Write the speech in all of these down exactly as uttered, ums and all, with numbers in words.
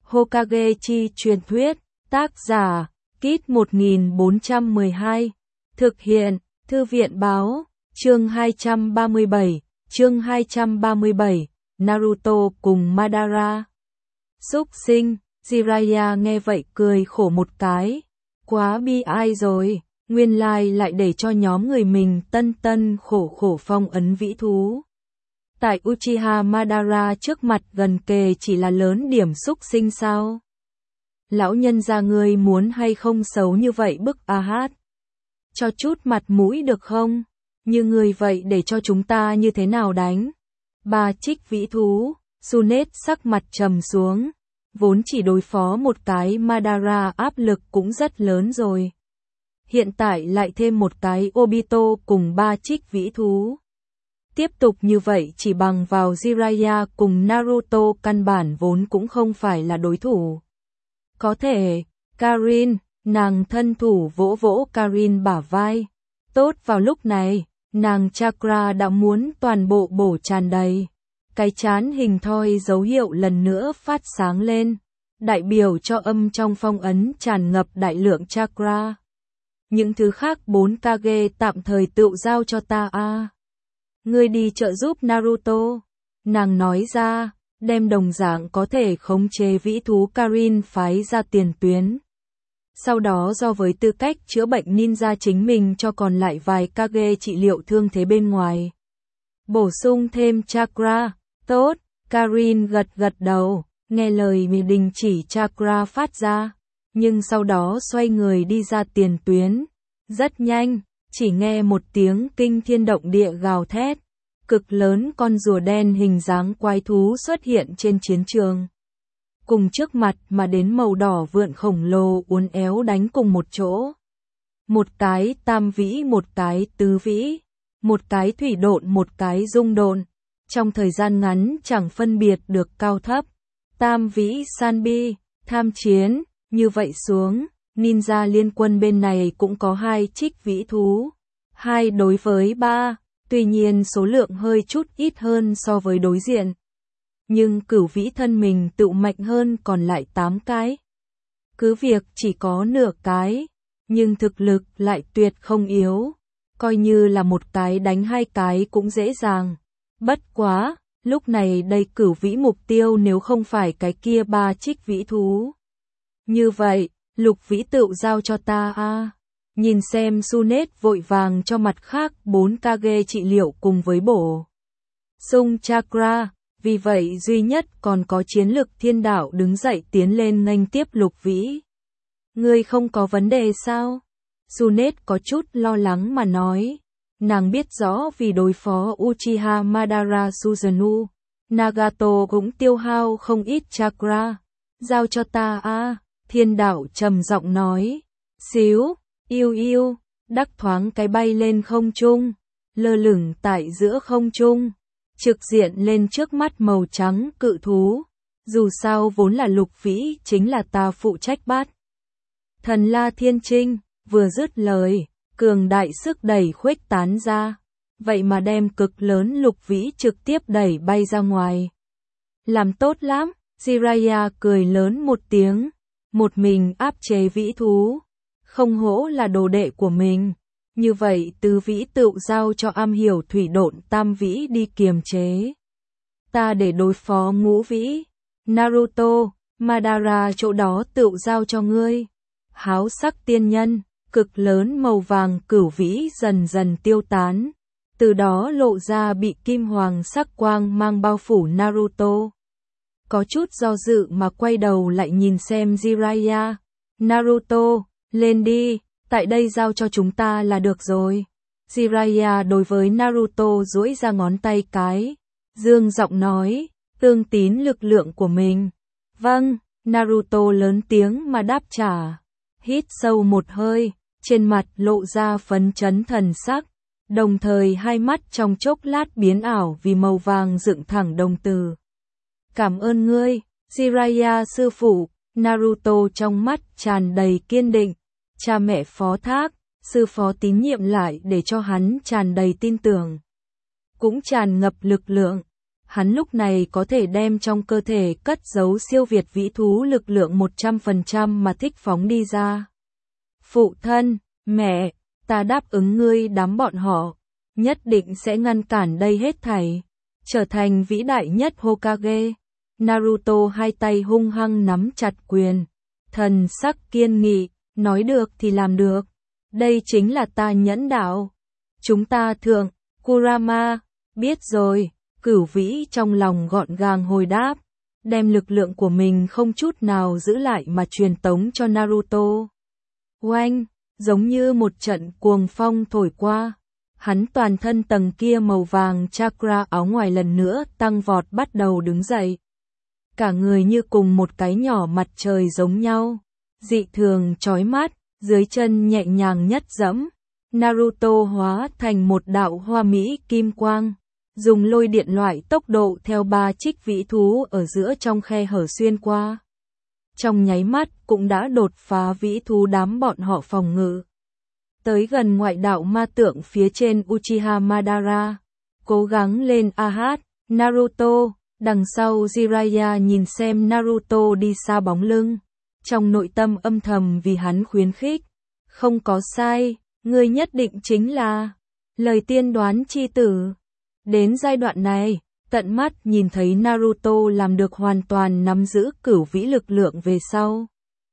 Hokage chi truyền thuyết, tác giả, Kit một nghìn bốn trăm mười hai, thực hiện, Thư viện báo, chương hai trăm ba mươi bảy, chương hai trăm ba mươi bảy, Naruto cùng Madara. Súc sinh, Jiraiya nghe vậy cười khổ một cái, quá bi ai rồi, nguyên lai lại để cho nhóm người mình tân tân khổ khổ phong ấn vĩ thú. Tại Uchiha Madara trước mặt gần kề chỉ là lớn điểm súc sinh sao? Lão nhân gia ngươi muốn hay không xấu như vậy bức a hát? Cho chút mặt mũi được không? Như người vậy để cho chúng ta như thế nào đánh? Ba trích vĩ thú, Tsunade sắc mặt trầm xuống, vốn chỉ đối phó một cái Madara áp lực cũng rất lớn rồi. Hiện tại lại thêm một cái Obito cùng ba trích vĩ thú. Tiếp tục như vậy chỉ bằng vào Jiraiya cùng Naruto căn bản vốn cũng không phải là đối thủ. Có thể, Karin, nàng thân thủ vỗ vỗ Karin bả vai. Tốt vào lúc này, nàng chakra đã muốn toàn bộ bổ tràn đầy. Cái chán hình thoi dấu hiệu lần nữa phát sáng lên, đại biểu cho âm trong phong ấn tràn ngập đại lượng chakra. Những thứ khác bốn Kage tạm thời tự giao cho ta a. À. Ngươi đi trợ giúp Naruto. Nàng nói ra, đem đồng dạng có thể khống chế vĩ thú Karin phái ra tiền tuyến. Sau đó do với tư cách chữa bệnh ninja chính mình cho còn lại vài Kage trị liệu thương thế bên ngoài. Bổ sung thêm chakra, tốt, Karin gật gật đầu, nghe lời mình đình chỉ chakra phát ra, nhưng sau đó xoay người đi ra tiền tuyến. Rất nhanh, chỉ nghe một tiếng kinh thiên động địa gào thét, cực lớn con rùa đen hình dáng quái thú xuất hiện trên chiến trường. Cùng trước mặt mà đến màu đỏ vượn khổng lồ uốn éo đánh cùng một chỗ. Một cái tam vĩ một cái tứ vĩ, một cái thủy độn một cái dung độn, trong thời gian ngắn chẳng phân biệt được cao thấp. Tam vĩ Sanbi, tham chiến, như vậy xuống, ninja liên quân bên này cũng có hai trích vĩ thú. Hai đối với ba, tuy nhiên số lượng hơi chút ít hơn so với đối diện. Nhưng cửu vĩ thân mình tự mạnh hơn còn lại tám cái. Cứ việc chỉ có nửa cái, nhưng thực lực lại tuyệt không yếu. Coi như là một cái đánh hai cái cũng dễ dàng. Bất quá, lúc này đây cửu vĩ mục tiêu nếu không phải cái kia ba trích vĩ thú. Như vậy, lục vĩ tự giao cho ta a. À. Nhìn xem Tsunade vội vàng cho mặt khác bốn Kage trị liệu cùng với bổ sung chakra, vì vậy duy nhất còn có chiến lực thiên đạo đứng dậy tiến lên nghênh tiếp lục vĩ. Ngươi không có vấn đề sao? Tsunade có chút lo lắng mà nói. Nàng biết rõ vì đối phó Uchiha Madara Susanoo, Nagato cũng tiêu hao không ít chakra. Giao cho ta a. À. Thiên đạo trầm giọng nói. Xíu, yêu yêu, đắc thoáng cái bay lên không trung, lơ lửng tại giữa không trung, trực diện lên trước mắt màu trắng cự thú. Dù sao vốn là lục vĩ chính là ta phụ trách bắt. Thần La Thiên Trinh, vừa dứt lời, cường đại sức đẩy khuếch tán ra, vậy mà đem cực lớn lục vĩ trực tiếp đẩy bay ra ngoài. Làm tốt lắm, Jiraiya cười lớn một tiếng, một mình áp chế vĩ thú, không hổ là đồ đệ của mình. Như vậy tứ vĩ tự giao cho am hiểu thủy độn tam vĩ đi kiềm chế. Ta để đối phó ngũ vĩ, Naruto, Madara chỗ đó tự giao cho ngươi. Háo sắc tiên nhân, cực lớn màu vàng cửu vĩ dần dần tiêu tán, từ đó lộ ra bị kim hoàng sắc quang mang bao phủ Naruto. Có chút do dự mà quay đầu lại nhìn xem Jiraiya. Naruto, lên đi, tại đây giao cho chúng ta là được rồi. Jiraiya đối với Naruto duỗi ra ngón tay cái, dương giọng nói, tương tín lực lượng của mình. Vâng, Naruto lớn tiếng mà đáp trả. Hít sâu một hơi, trên mặt lộ ra phấn chấn thần sắc, đồng thời hai mắt trong chốc lát biến ảo vì màu vàng dựng thẳng đồng tử. Cảm ơn ngươi, Jiraiya sư phụ. Naruto trong mắt tràn đầy kiên định, cha mẹ phó thác, sư phó tín nhiệm lại để cho hắn tràn đầy tin tưởng, cũng tràn ngập lực lượng. hắn lúc này có thể đem trong cơ thể cất giấu siêu việt vĩ thú lực lượng một trăm phần trăm mà thích phóng đi ra. Phụ thân, mẹ, ta đáp ứng ngươi đám bọn họ, nhất định sẽ ngăn cản đây hết thảy, trở thành vĩ đại nhất Hokage. Naruto hai tay hung hăng nắm chặt quyền, thần sắc kiên nghị, nói được thì làm được. Đây chính là ta nhẫn đạo. Chúng ta thượng, Kurama, biết rồi, Cửu Vĩ trong lòng gọn gàng hồi đáp, đem lực lượng của mình không chút nào giữ lại mà truyền tống cho Naruto. Oanh, giống như một trận cuồng phong thổi qua, hắn toàn thân tầng kia màu vàng chakra áo ngoài lần nữa tăng vọt bắt đầu đứng dậy. Cả người như cùng một cái nhỏ mặt trời giống nhau, dị thường chói mắt, dưới chân nhẹ nhàng nhất dẫm, Naruto hóa thành một đạo hoa mỹ kim quang, dùng lôi điện loại tốc độ theo ba trích vĩ thú ở giữa trong khe hở xuyên qua. Trong nháy mắt cũng đã đột phá vĩ thú đám bọn họ phòng ngự. Tới gần ngoại đạo ma tượng phía trên Uchiha Madara, cố gắng lên a hát, Naruto, đằng sau Jiraiya nhìn xem Naruto đi xa bóng lưng, trong nội tâm âm thầm vì hắn khuyến khích, không có sai, ngươi nhất định chính là lời tiên đoán chi tử. Đến giai đoạn này, tận mắt nhìn thấy Naruto làm được hoàn toàn nắm giữ cửu vĩ lực lượng về sau.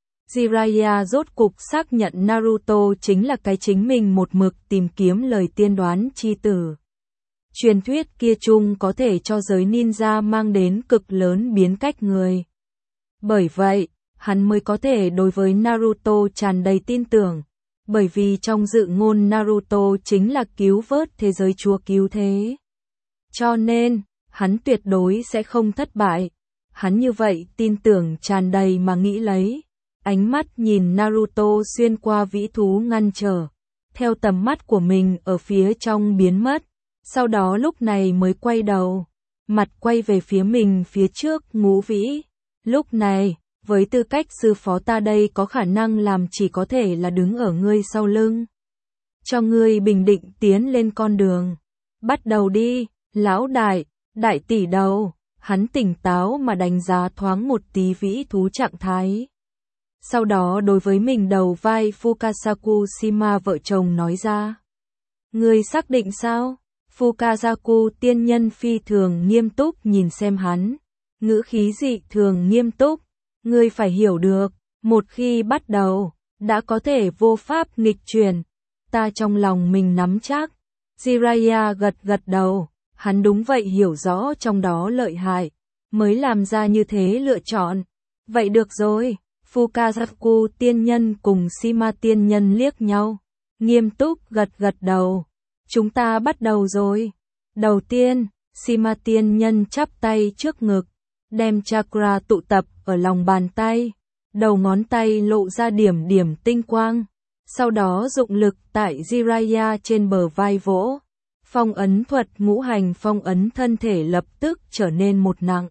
Jiraiya rốt cục xác nhận Naruto chính là cái chính mình một mực tìm kiếm lời tiên đoán chi tử. Truyền thuyết kia chung có thể cho giới ninja mang đến cực lớn biến cách người. Bởi vậy, hắn mới có thể đối với Naruto tràn đầy tin tưởng, bởi vì trong dự ngôn Naruto chính là cứu vớt thế giới chúa cứu thế. Cho nên, hắn tuyệt đối sẽ không thất bại. Hắn như vậy tin tưởng tràn đầy mà nghĩ lấy. Ánh mắt nhìn Naruto xuyên qua vĩ thú ngăn trở, theo tầm mắt của mình ở phía trong biến mất. Sau đó lúc này mới quay đầu, mặt quay về phía mình phía trước ngũ vĩ. Lúc này, với tư cách sư phó ta đây có khả năng làm chỉ có thể là đứng ở ngươi sau lưng. Cho ngươi bình định tiến lên con đường. Bắt đầu đi, lão đại, đại tỷ đầu. Hắn tỉnh táo mà đánh giá thoáng một tí vĩ thú trạng thái. Sau đó đối với mình đầu vai Fukasaku Shima vợ chồng nói ra. Ngươi xác định sao? Fukasaku tiên nhân phi thường nghiêm túc nhìn xem hắn. Ngữ khí dị thường nghiêm túc. Ngươi phải hiểu được, một khi bắt đầu, đã có thể vô pháp nghịch chuyển. Ta trong lòng mình nắm chắc. Jiraiya gật gật đầu, hắn đúng vậy hiểu rõ trong đó lợi hại, mới làm ra như thế lựa chọn. Vậy được rồi, Fukasaku tiên nhân cùng Shima tiên nhân liếc nhau, nghiêm túc gật gật đầu. Chúng ta bắt đầu rồi. Đầu tiên, Shima tiên nhân chắp tay trước ngực, đem chakra tụ tập ở lòng bàn tay, đầu ngón tay lộ ra điểm điểm tinh quang, sau đó dụng lực tại Jiraiya trên bờ vai vỗ. Phong ấn thuật ngũ hành phong ấn thân thể lập tức trở nên một nặng.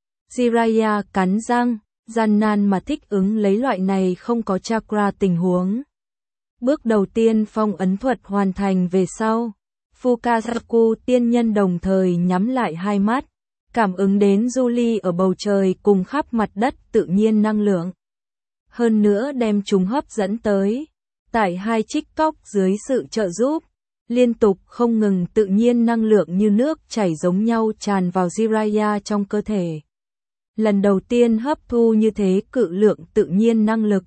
Jiraiya cắn răng, gian nan mà thích ứng lấy loại này không có chakra tình huống. Bước đầu tiên phong ấn thuật hoàn thành về sau, Fukasaku tiên nhân đồng thời nhắm lại hai mắt, cảm ứng đến Julie ở bầu trời cùng khắp mặt đất tự nhiên năng lượng. Hơn nữa đem chúng hấp dẫn tới, tại hai trích cóc dưới sự trợ giúp, liên tục không ngừng tự nhiên năng lượng như nước chảy giống nhau tràn vào Jiraiya trong cơ thể. Lần đầu tiên hấp thu như thế cự lượng tự nhiên năng lực.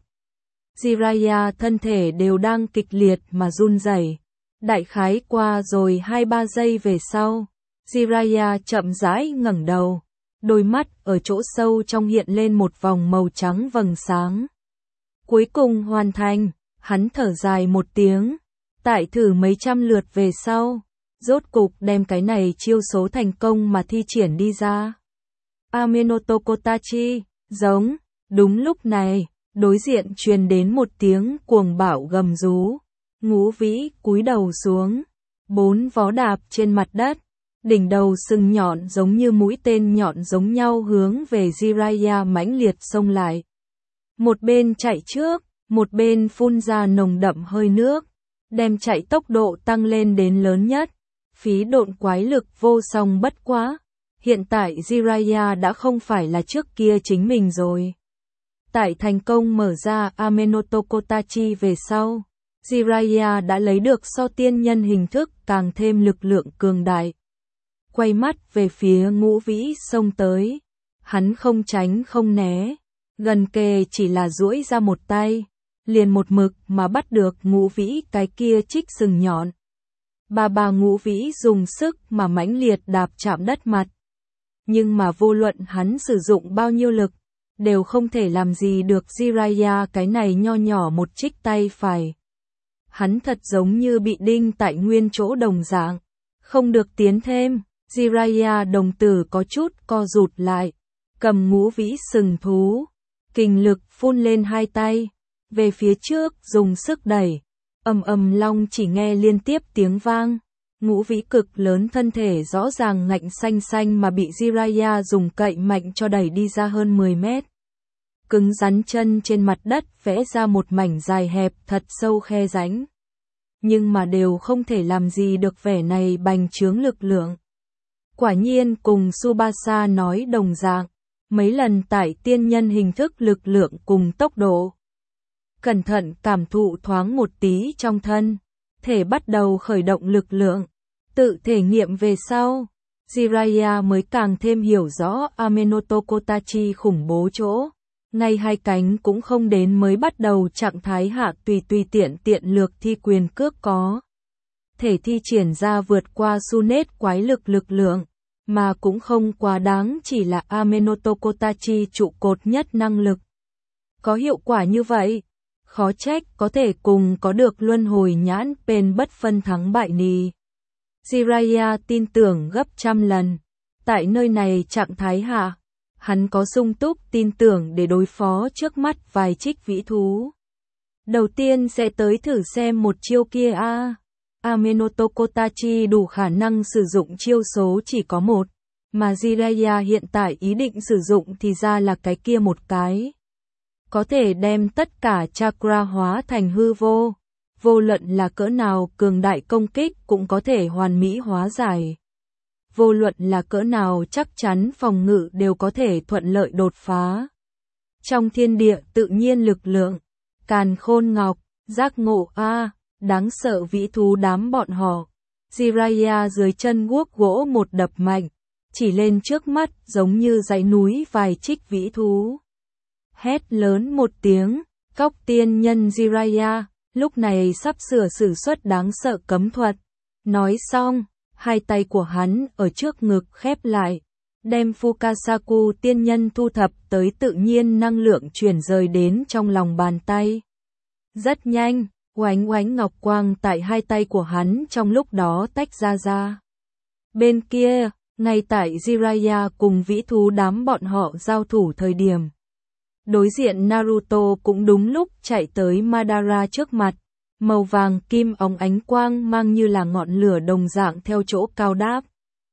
Jiraiya thân thể đều đang kịch liệt mà run rẩy. Đại khái qua rồi hai ba giây về sau, Jiraiya chậm rãi ngẩng đầu, đôi mắt ở chỗ sâu trong hiện lên một vòng màu trắng vầng sáng. Cuối cùng hoàn thành, hắn thở dài một tiếng, tại thử mấy trăm lượt về sau, rốt cục đem cái này chiêu số thành công mà thi triển đi ra. Amenoto Kotachi, giống, đúng lúc này, đối diện truyền đến một tiếng cuồng bạo gầm rú, ngũ vĩ cúi đầu xuống, bốn vó đạp trên mặt đất, đỉnh đầu sừng nhọn giống như mũi tên nhọn giống nhau hướng về Jiraiya mãnh liệt xông lại. Một bên chạy trước, một bên phun ra nồng đậm hơi nước, đem chạy tốc độ tăng lên đến lớn nhất, phí độn quái lực vô song bất quá. Hiện tại Jiraiya đã không phải là trước kia chính mình rồi. Tại thành công mở ra Amenoto Kotachi về sau, Jiraiya đã lấy được so tiên nhân hình thức càng thêm lực lượng cường đại. Quay mắt về phía Ngũ Vĩ xông tới, hắn không tránh không né, gần kề chỉ là duỗi ra một tay, liền một mực mà bắt được Ngũ Vĩ cái kia trích sừng nhọn. Bà bà Ngũ Vĩ dùng sức mà mãnh liệt đạp chạm đất mặt. Nhưng mà vô luận hắn sử dụng bao nhiêu lực, đều không thể làm gì được Jiraiya cái này nho nhỏ một trích tay phải. Hắn thật giống như bị đinh tại nguyên chỗ đồng dạng, không được tiến thêm. Jiraiya đồng tử có chút co rụt lại, cầm Ngũ Vĩ sừng thú, kình lực phun lên hai tay, về phía trước dùng sức đẩy, ầm ầm long chỉ nghe liên tiếp tiếng vang. Ngũ Vĩ cực lớn thân thể rõ ràng ngạnh xanh xanh mà bị Jiraiya dùng cậy mạnh cho đẩy đi ra hơn mười mét. Cứng rắn chân trên mặt đất vẽ ra một mảnh dài hẹp thật sâu khe rãnh. Nhưng mà đều không thể làm gì được vẻ này bành trướng lực lượng. Quả nhiên cùng Tsubasa nói đồng dạng, mấy lần tải tiên nhân hình thức lực lượng cùng tốc độ. Cẩn thận cảm thụ thoáng một tí trong thân, thể bắt đầu khởi động lực lượng, tự thể nghiệm về sau. Jiraiya mới càng thêm hiểu rõ Amenoto Kotachi khủng bố chỗ. Ngay hai cánh cũng không đến mới bắt đầu trạng thái hạ tùy tùy tiện tiện lược thi quyền cước có. Thể thi triển ra vượt qua Sunet quái lực lực lượng, mà cũng không quá đáng chỉ là Amenoto Kotachi trụ cột nhất năng lực. Có hiệu quả như vậy, khó trách có thể cùng có được luân hồi nhãn bên bất phân thắng bại nì. Jiraiya tin tưởng gấp trăm lần, tại nơi này trạng thái hạ, hắn có sung túc tin tưởng để đối phó trước mắt vài trích vĩ thú. Đầu tiên sẽ tới thử xem một chiêu kia a. À. Amenoto Kotachi đủ khả năng sử dụng chiêu số chỉ có một, mà Jiraiya hiện tại ý định sử dụng thì ra là cái kia một cái. Có thể đem tất cả chakra hóa thành hư vô, vô luận là cỡ nào cường đại công kích cũng có thể hoàn mỹ hóa giải. Vô luận là cỡ nào chắc chắn phòng ngự đều có thể thuận lợi đột phá. Trong thiên địa tự nhiên lực lượng, càn khôn ngọc, giác ngộ a, đáng sợ vĩ thú đám bọn họ. Jiraiya dưới chân guốc gỗ một đập mạnh, chỉ lên trước mắt giống như dãy núi vài trích vĩ thú. Hét lớn một tiếng, cóc tiên nhân Jiraiya, lúc này sắp sửa sử xuất đáng sợ cấm thuật. Nói xong, hai tay của hắn ở trước ngực khép lại, đem Fukasaku tiên nhân thu thập tới tự nhiên năng lượng chuyển rời đến trong lòng bàn tay. Rất nhanh, oánh oánh ngọc quang tại hai tay của hắn trong lúc đó tách ra ra. Bên kia, ngay tại Jiraiya cùng vĩ thú đám bọn họ giao thủ thời điểm. Đối diện Naruto cũng đúng lúc chạy tới Madara trước mặt, màu vàng kim óng ánh quang mang như là ngọn lửa đồng dạng theo chỗ cao đáp.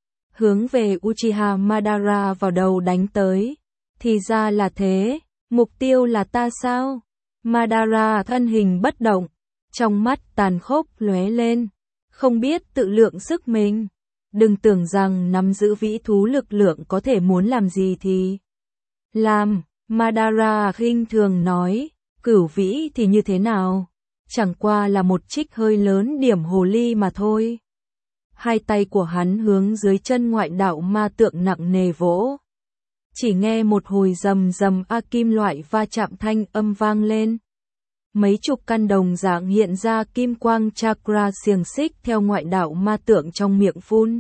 Hướng về Uchiha Madara vào đầu đánh tới. Thì ra là thế, mục tiêu là ta sao? Madara thân hình bất động, trong mắt tàn khốc lóe lên, không biết tự lượng sức mình. Đừng tưởng rằng nắm giữ vĩ thú lực lượng có thể muốn làm gì thì làm. Madara khinh thường nói, cửu vĩ thì như thế nào? Chẳng qua là một trích hơi lớn điểm hồ ly mà thôi. Hai tay của hắn hướng dưới chân ngoại đạo ma tượng nặng nề vỗ. Chỉ nghe một hồi rầm rầm a kim loại va chạm thanh âm vang lên. Mấy chục căn đồng dạng hiện ra kim quang chakra xiềng xích theo ngoại đạo ma tượng trong miệng phun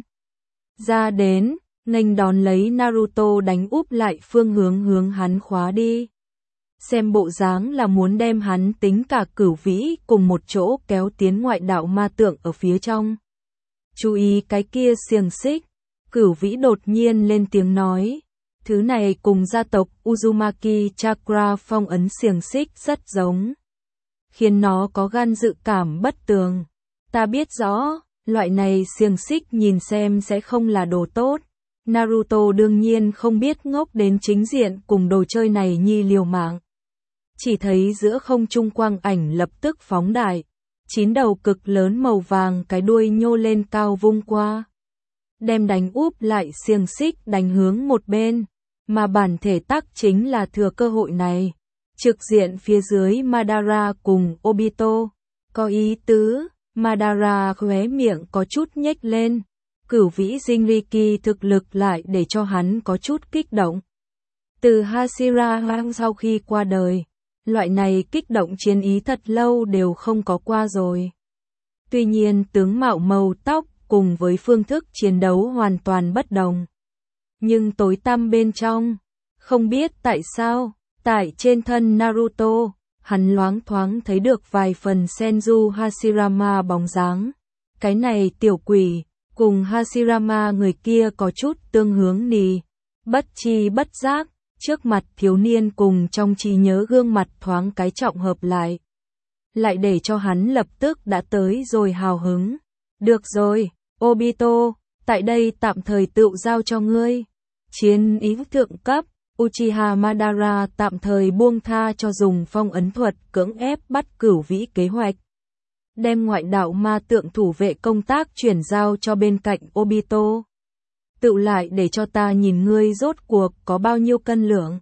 ra đến, nghênh đón lấy Naruto đánh úp lại phương hướng hướng hắn khóa đi. Xem bộ dáng là muốn đem hắn tính cả cửu vĩ cùng một chỗ kéo tiến ngoại đạo ma tượng ở phía trong. Chú ý cái kia xiềng xích, cửu vĩ đột nhiên lên tiếng nói. Thứ này cùng gia tộc Uzumaki Chakra phong ấn xiềng xích rất giống, khiến nó có gan dự cảm bất tường. Ta biết rõ, loại này xiềng xích nhìn xem sẽ không là đồ tốt. Naruto đương nhiên không biết ngốc đến chính diện cùng đồ chơi này nhi liều mạng. Chỉ thấy giữa không trung quang ảnh lập tức phóng đại, chín đầu cực lớn màu vàng cái đuôi nhô lên cao vung qua. đem đánh úp lại xiềng xích đánh hướng một bên, mà bản thể tắc chính là thừa cơ hội này. Trực diện phía dưới Madara cùng Obito, có ý tứ, Madara khóe miệng có chút nhếch lên, cửu vĩ Jinriki thực lực lại để cho hắn có chút kích động. Từ Hashirama sau khi qua đời, loại này kích động chiến ý thật lâu đều không có qua rồi. Tuy nhiên tướng mạo màu tóc cùng với phương thức chiến đấu hoàn toàn bất đồng. Nhưng tối tăm bên trong, không biết tại sao, tại trên thân Naruto, hắn loáng thoáng thấy được vài phần Senju Hashirama bóng dáng. Cái này tiểu quỷ, cùng Hashirama người kia có chút tương hướng nì. Bất chi bất giác, trước mặt thiếu niên cùng trong trí nhớ gương mặt thoáng cái trọng hợp lại. Lại để cho hắn lập tức đã tới rồi hào hứng. Được rồi, Obito, tại đây tạm thời tự giao cho ngươi. Chiến ý thượng cấp, Uchiha Madara tạm thời buông tha cho dùng phong ấn thuật cưỡng ép bắt cửu vĩ kế hoạch. Đem ngoại đạo ma tượng thủ vệ công tác chuyển giao cho bên cạnh Obito. Tự lại để cho ta nhìn ngươi rốt cuộc có bao nhiêu cân lượng.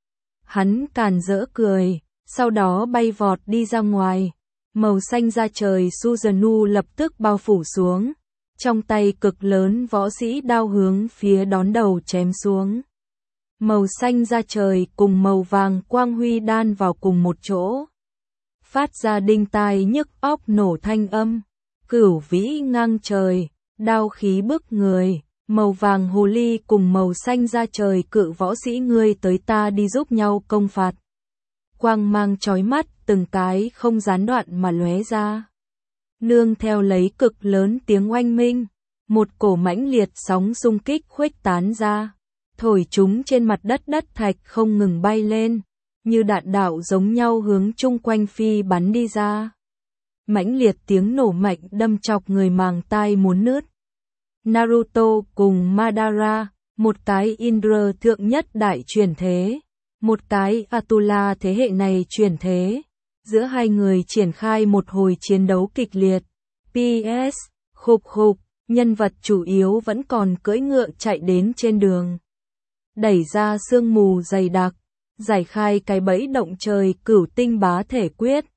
Hắn càn rỡ cười, sau đó bay vọt đi ra ngoài. Màu xanh da trời Susanoo lập tức bao phủ xuống. Trong tay cực lớn võ sĩ đao hướng phía đón đầu chém xuống. Màu xanh da trời cùng màu vàng quang huy đan vào cùng một chỗ. Phát ra đinh tai nhức óc nổ thanh âm. Cửu vĩ ngang trời, đao khí bức người. Màu vàng hồ ly cùng màu xanh da trời cự võ sĩ ngươi tới ta đi giúp nhau công phạt. Quang mang chói mắt từng cái không gián đoạn mà lóe ra. Nương theo lấy cực lớn tiếng oanh minh, một cổ mãnh liệt sóng xung kích khuếch tán ra, thổi chúng trên mặt đất đất thạch không ngừng bay lên, như đạn đạo giống nhau hướng chung quanh phi bắn đi ra. Mãnh liệt tiếng nổ mạnh đâm chọc người màng tai muốn nứt. Naruto cùng Madara, một cái Indra thượng nhất đại chuyển thế, một cái Atula thế hệ này chuyển thế. Giữa hai người triển khai một hồi chiến đấu kịch liệt. pê ét, khục khục, nhân vật chủ yếu vẫn còn cưỡi ngựa chạy đến trên đường. Đẩy ra sương mù dày đặc, giải khai cái bẫy động trời cửu tinh bá thể quyết.